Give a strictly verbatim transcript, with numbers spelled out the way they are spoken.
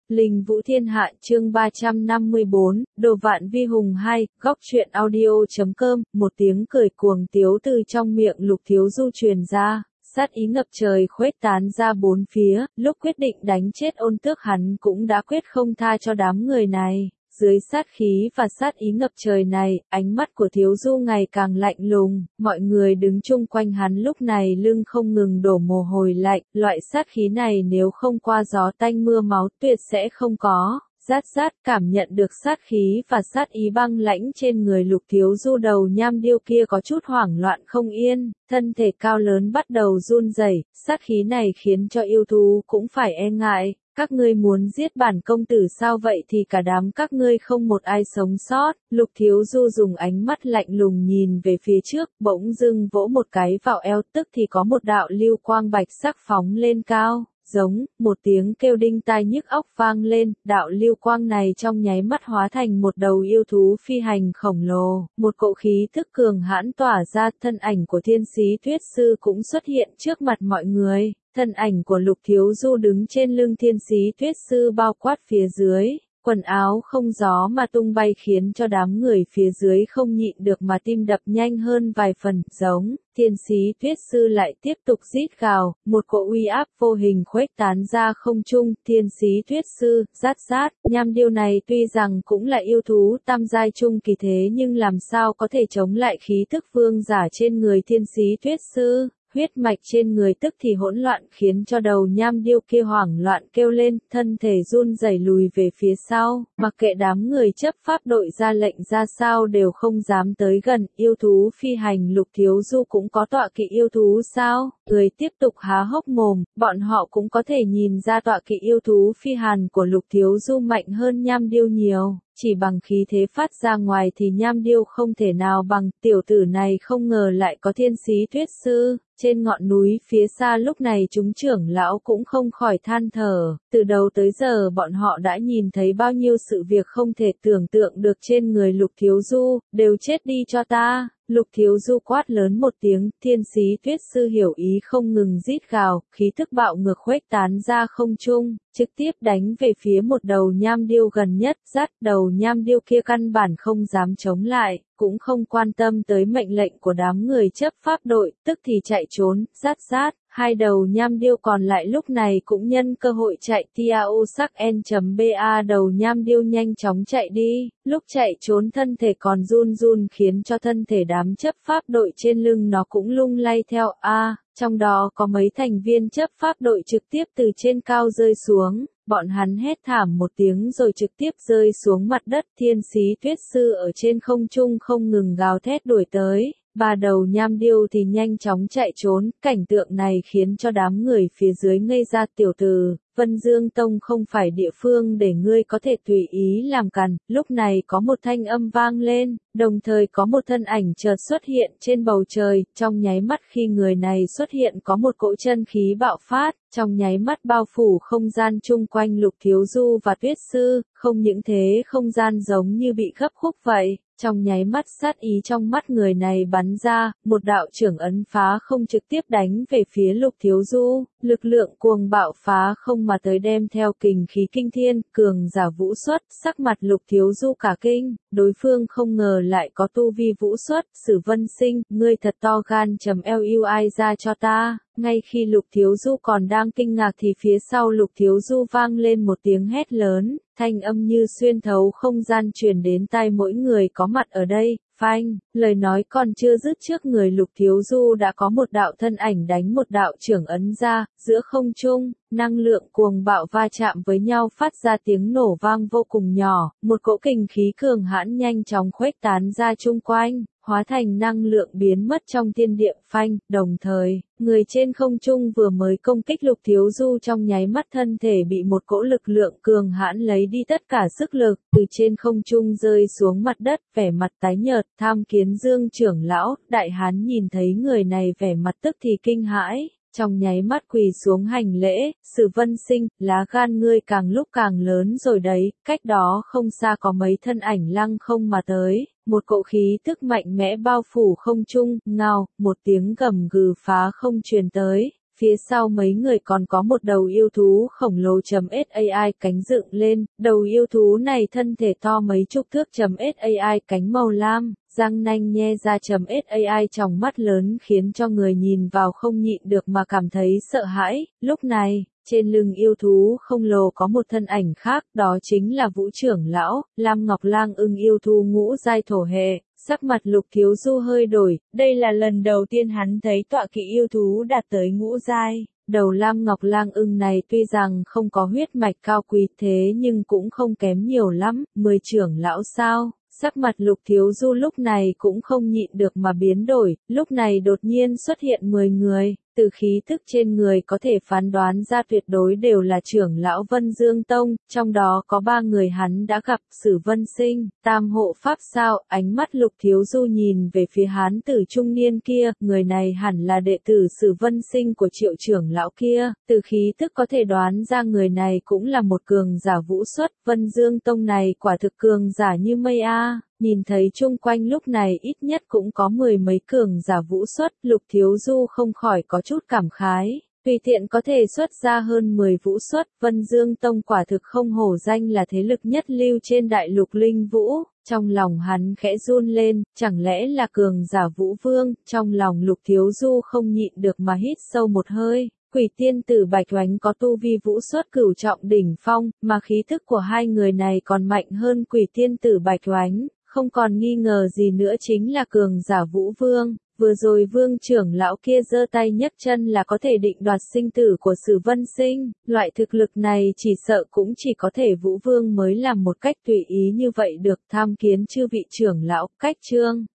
Linh Vũ Thiên Hạ chương ba trăm năm mươi bốn, Đồ Vạn Vi Hùng hai, góc truyện audio.com, một tiếng cười cuồng tiếu từ trong miệng Lục Thiếu Du truyền ra, sát ý ngập trời khuếch tán ra bốn phía, lúc quyết định đánh chết Ôn Tước hắn cũng đã quyết không tha cho đám người này. Dưới sát khí và sát ý ngập trời này, ánh mắt của Thiếu Du ngày càng lạnh lùng, mọi người đứng chung quanh hắn lúc này lưng không ngừng đổ mồ hôi lạnh, loại sát khí này nếu không qua gió tanh mưa máu tuyệt sẽ không có. Rát rát cảm nhận được sát khí và sát ý băng lãnh trên người Lục Thiếu Du, đầu nham điêu kia có chút hoảng loạn không yên, thân thể cao lớn bắt đầu run rẩy, sát khí này khiến cho yêu thú cũng phải e ngại. Các ngươi muốn giết bản công tử sao, vậy thì cả đám các ngươi không một ai sống sót. Lục Thiếu Du dùng ánh mắt lạnh lùng nhìn về phía trước, bỗng dưng vỗ một cái vào eo, tức thì có một đạo lưu quang bạch sắc phóng lên cao. Giống, một tiếng kêu đinh tai nhức óc vang lên, đạo lưu quang này trong nháy mắt hóa thành một đầu yêu thú phi hành khổng lồ, một cỗ khí thức cường hãn tỏa ra, thân ảnh của Thiên Sĩ Tuyết Sư cũng xuất hiện trước mặt mọi người, thân ảnh của Lục Thiếu Du đứng trên lưng Thiên Sĩ Tuyết Sư bao quát phía dưới. Quần áo không gió mà tung bay khiến cho đám người phía dưới không nhịn được mà tim đập nhanh hơn vài phần. Giống, Thiên Sĩ Tuyết Sư lại tiếp tục rít gào, một cỗ uy áp vô hình khuếch tán ra không trung. Thiên Sĩ Tuyết Sư, rát rát, nham điêu này tuy rằng cũng là yêu thú tam giai trung kỳ thế nhưng làm sao có thể chống lại khí thức vương giả trên người Thiên Sĩ Tuyết Sư. Huyết mạch trên người tức thì hỗn loạn khiến cho đầu nham điêu kia hoảng loạn kêu lên, thân thể run rẩy lùi về phía sau, mặc kệ đám người chấp pháp đội ra lệnh ra sao đều không dám tới gần. Yêu thú phi hành Lục Thiếu Du cũng có tọa kỵ yêu thú sao? Người tiếp tục há hốc mồm, bọn họ cũng có thể nhìn ra tọa kỵ yêu thú phi hàn của Lục Thiếu Du mạnh hơn nham điêu nhiều. Chỉ bằng khí thế phát ra ngoài thì nham điêu không thể nào bằng, tiểu tử này không ngờ lại có Thiên Sĩ Tuyết Sư. Trên ngọn núi phía xa lúc này chúng trưởng lão cũng không khỏi than thở, từ đầu tới giờ bọn họ đã nhìn thấy bao nhiêu sự việc không thể tưởng tượng được trên người Lục Thiếu Du, đều chết đi cho ta. Lục Thiếu Du quát lớn một tiếng, Thiên Sĩ Tuyết Sư hiểu ý không ngừng rít gào, khí thức bạo ngược khuếch tán ra không trung, trực tiếp đánh về phía một đầu nham điêu gần nhất. Rát, đầu nham điêu kia căn bản không dám chống lại, cũng không quan tâm tới mệnh lệnh của đám người chấp pháp đội, tức thì chạy trốn. Rát rát, hai đầu nham điêu còn lại lúc này cũng nhân cơ hội chạy. Tiao sắc N.ba đầu nham điêu nhanh chóng chạy đi, lúc chạy trốn thân thể còn run run khiến cho thân thể đám chấp pháp đội trên lưng nó cũng lung lay theo. A, trong đó có mấy thành viên chấp pháp đội trực tiếp từ trên cao rơi xuống. Bọn hắn hét thảm một tiếng rồi trực tiếp rơi xuống mặt đất. Thiên Sĩ Tuyết Sư ở trên không trung không ngừng gào thét đuổi tới, ba đầu nham điêu thì nhanh chóng chạy trốn. Cảnh tượng này khiến cho đám người phía dưới ngây ra. Tiểu tử, Vân Dương Tông không phải địa phương để ngươi có thể tùy ý làm càn. Lúc này có một thanh âm vang lên, đồng thời có một thân ảnh chợt xuất hiện trên bầu trời. Trong nháy mắt khi người này xuất hiện có một cỗ chân khí bạo phát, trong nháy mắt bao phủ không gian chung quanh Lục Thiếu Du và Tuyết Sư. Không những thế, không gian giống như bị gấp khúc vậy. Trong nháy mắt sát ý trong mắt người này bắn ra, một đạo trưởng ấn phá không trực tiếp đánh về phía Lục Thiếu Du, lực lượng cuồng bạo phá không mà tới đem theo kình khí kinh thiên, cường giả vũ xuất. Sắc mặt Lục Thiếu Du cả kinh, đối phương không ngờ lại có tu vi vũ xuất. Sử Vân Sinh, ngươi thật to gan, chầm lui ra cho ta. Ngay khi Lục Thiếu Du còn đang kinh ngạc thì phía sau Lục Thiếu Du vang lên một tiếng hét lớn, thanh âm như xuyên thấu không gian truyền đến tai mỗi người có mặt ở đây. Phanh, lời nói còn chưa dứt trước người Lục Thiếu Du đã có một đạo thân ảnh đánh một đạo trưởng ấn ra, giữa không trung, năng lượng cuồng bạo va chạm với nhau phát ra tiếng nổ vang vô cùng nhỏ, một cỗ kình khí cường hãn nhanh chóng khuếch tán ra chung quanh, hóa thành năng lượng biến mất trong thiên địa. Phanh, đồng thời, người trên không trung vừa mới công kích Lục Thiếu Du trong nháy mắt thân thể bị một cỗ lực lượng cường hãn lấy đi tất cả sức lực, từ trên không trung rơi xuống mặt đất, vẻ mặt tái nhợt. Tham Kiến Dương trưởng lão, đại hán nhìn thấy người này vẻ mặt tức thì kinh hãi, trong nháy mắt quỳ xuống hành lễ. Sử Vân Sinh, lá gan ngươi càng lúc càng lớn rồi đấy. Cách đó không xa có mấy thân ảnh lăng không mà tới, một cỗ khí tức mạnh mẽ bao phủ không trung. Ngao, một tiếng gầm gừ phá không truyền tới, Phía sau mấy người còn có một đầu yêu thú khổng lồ .sai cánh dựng lên, đầu yêu thú này thân thể to mấy chục thước .sai cánh màu lam, răng nanh nhe ra .sai trong mắt lớn khiến cho người nhìn vào không nhịn được mà cảm thấy sợ hãi. Lúc này, trên lưng yêu thú không lồ có một thân ảnh khác, đó chính là Vũ trưởng lão, Lam Ngọc Lang ưng yêu thú ngũ giai thổ hệ. Sắc mặt Lục Thiếu Du hơi đổi, đây là lần đầu tiên hắn thấy tọa kỵ yêu thú đạt tới ngũ giai. Đầu Lam Ngọc Lang ưng này tuy rằng không có huyết mạch cao quý thế nhưng cũng không kém nhiều lắm, mười trưởng lão sao? Sắc mặt Lục Thiếu Du lúc này cũng không nhịn được mà biến đổi, lúc này đột nhiên xuất hiện mười người, từ khí thức trên người có thể phán đoán ra tuyệt đối đều là trưởng lão Vân Dương Tông, trong đó có ba người hắn đã gặp, Sử Vân Sinh, Tam Hộ Pháp sao? Ánh mắt Lục Thiếu Du nhìn về phía hán tử trung niên kia, người này hẳn là đệ tử Sử Vân Sinh của Triệu trưởng lão kia, từ khí thức có thể đoán ra người này cũng là một cường giả vũ xuất, Vân Dương Tông này quả thực cường giả như mây a. Nhìn thấy chung quanh lúc này ít nhất cũng có mười mấy cường giả vũ xuất, Lục Thiếu Du không khỏi có chút cảm khái. Tùy tiện có thể xuất ra hơn mười vũ xuất, Vân Dương Tông quả thực không hổ danh là thế lực nhất lưu trên đại lục linh vũ. Trong lòng hắn khẽ run lên, chẳng lẽ là cường giả vũ vương, trong lòng Lục Thiếu Du không nhịn được mà hít sâu một hơi. Quỷ tiên tử Bạch Oánh có tu vi vũ xuất cửu trọng đỉnh phong, mà khí thức của hai người này còn mạnh hơn quỷ tiên tử Bạch Oánh, không còn nghi ngờ gì nữa chính là cường giả vũ vương. Vừa rồi vương trưởng lão kia giơ tay nhấc chân là có thể định đoạt sinh tử của Sử Vân Sinh, loại thực lực này chỉ sợ cũng chỉ có thể vũ vương mới làm một cách tùy ý như vậy được. Tham kiến chư vị trưởng lão, cách chương.